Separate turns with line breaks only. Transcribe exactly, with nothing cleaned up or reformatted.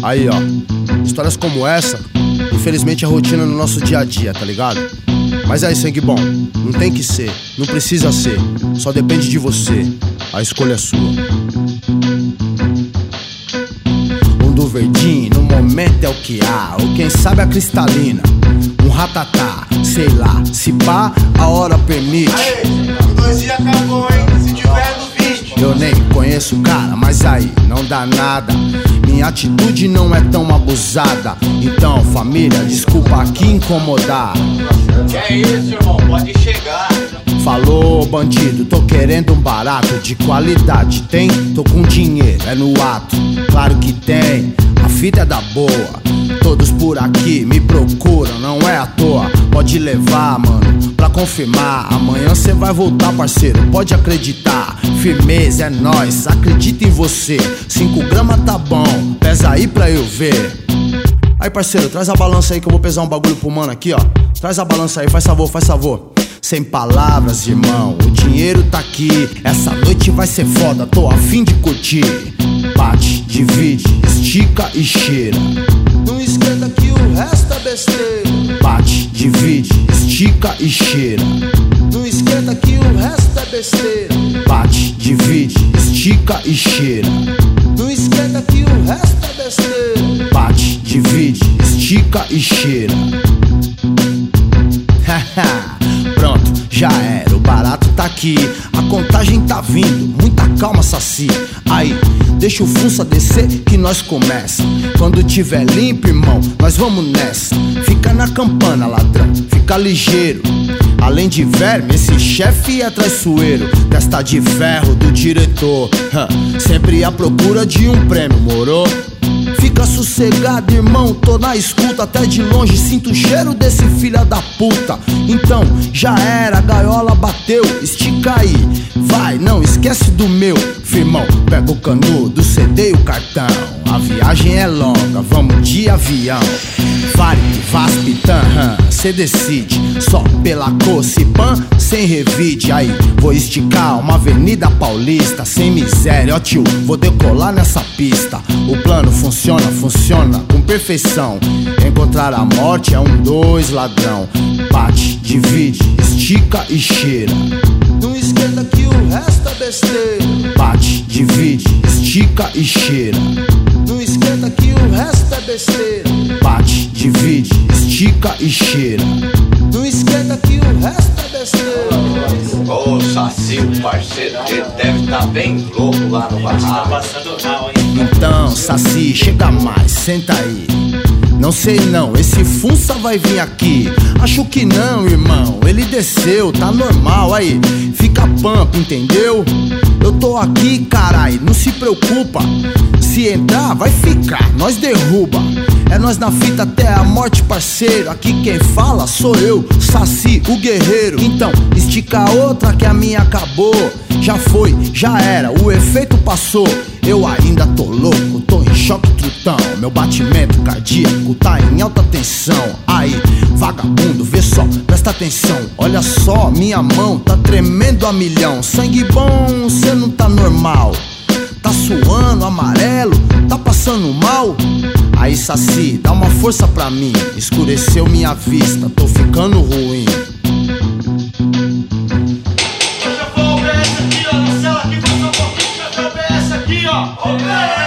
Aí, ó, histórias como essa, infelizmente é rotina no nosso dia a dia, tá ligado? Mas aí, sangue bom, não tem que ser, não precisa ser, só depende de você, a escolha é sua. Um do verdinho, no momento é o que há, ou quem sabe a cristalina, um ratatá, sei lá, se pá, a hora permite.
Aê, dois dias acabou, hein, se tiver no viste.
Eu nem conheço o cara, mas aí não dá nada. Minha atitude não é tão abusada. Então, família, desculpa aqui incomodar.
Que é isso, irmão, pode chegar.
Falou, bandido, tô querendo um barato de qualidade. Tem? Tô com dinheiro, é no ato. Claro que tem, a fita é da boa. Todos por aqui me procuram, não é à toa. Pode levar, mano, pra confirmar. Amanhã cê vai voltar, parceiro, pode acreditar. Firmeza, é nóis, acredita em você. Cinco gramas tá bom, pesa aí pra eu ver. Aí, parceiro, traz a balança aí que eu vou pesar um bagulho pro mano aqui, ó. Traz a balança aí, faz favor, faz favor. Sem palavras, irmão, o dinheiro tá aqui. Essa noite vai ser foda, tô a fim de curtir. Bate, divide, estica e cheira. Não esquenta que o resto é besteira. Bate, divide, estica e cheira. Não esquenta que o resto é besteira. Bate, divide, estica e cheira. Não esquenta que o resto é besteira. Bate, divide, estica e cheira. Pronto, já era, o barato tá aqui. A contagem tá vindo, muita calma, saci. Aí, deixa o funça descer que nós começa. Quando tiver limpo, irmão, nós vamos nessa. Fica na campana, ladrão, fica ligeiro. Além de verme, esse chefe é traiçoeiro. Testa de ferro do diretor, huh. Sempre à procura de um prêmio, morou? Fica sossegado, irmão, tô na escuta. Até de longe sinto o cheiro desse filho da puta. Então, já era, a gaiola bateu. Estica aí, vai, não esquece do meu. Firmão, pega o canudo, cedei o cartão. A viagem é longa, vamos de avião. Vale, Vasp, Tanran, cê decide. Só pela cor, se pan, sem revide. Aí, vou esticar uma avenida paulista. Sem miséria, ó tio, vou decolar nessa pista. O plano funciona, funciona com perfeição. Encontrar a morte é um dois ladrão. Bate, divide, estica e cheira. Não esquenta que o resto é besteira. Bate, divide, estica e cheira. Não esquenta que o resto é besteira. Bate, divide, estica e cheira. Não esquenta que o resto é besteira.
Ô, Saci, o parceiro dele deve tá bem louco lá no barraco.
Então, Saci, chega mais, senta aí. Não sei não, esse funça vai vir aqui. Acho que não, irmão, ele desceu, tá normal. Aí, fica pampa, entendeu? Eu tô aqui, carai, não se preocupa. Se entrar, vai ficar, nós derruba. É nós na fita até a morte, parceiro. Aqui quem fala sou eu, Saci, o guerreiro. Então, estica a outra que a minha acabou. Já foi, já era, o efeito passou. Eu ainda tô louco, tô em choque trutão. Meu batimento cardíaco tá em alta tensão. Aí, vagabundo, vê só, presta atenção. Olha só, minha mão tá tremendo a milhão. Sangue bom, cê não tá normal. Tá suando, amarelo, tá passando mal. Aí, Saci, dá uma força pra mim. Escureceu minha vista, tô ficando ruim.
Deixa eu pôr o O B S aqui, ó, na cela aqui, deixa eu pôr o O B S aqui, ó.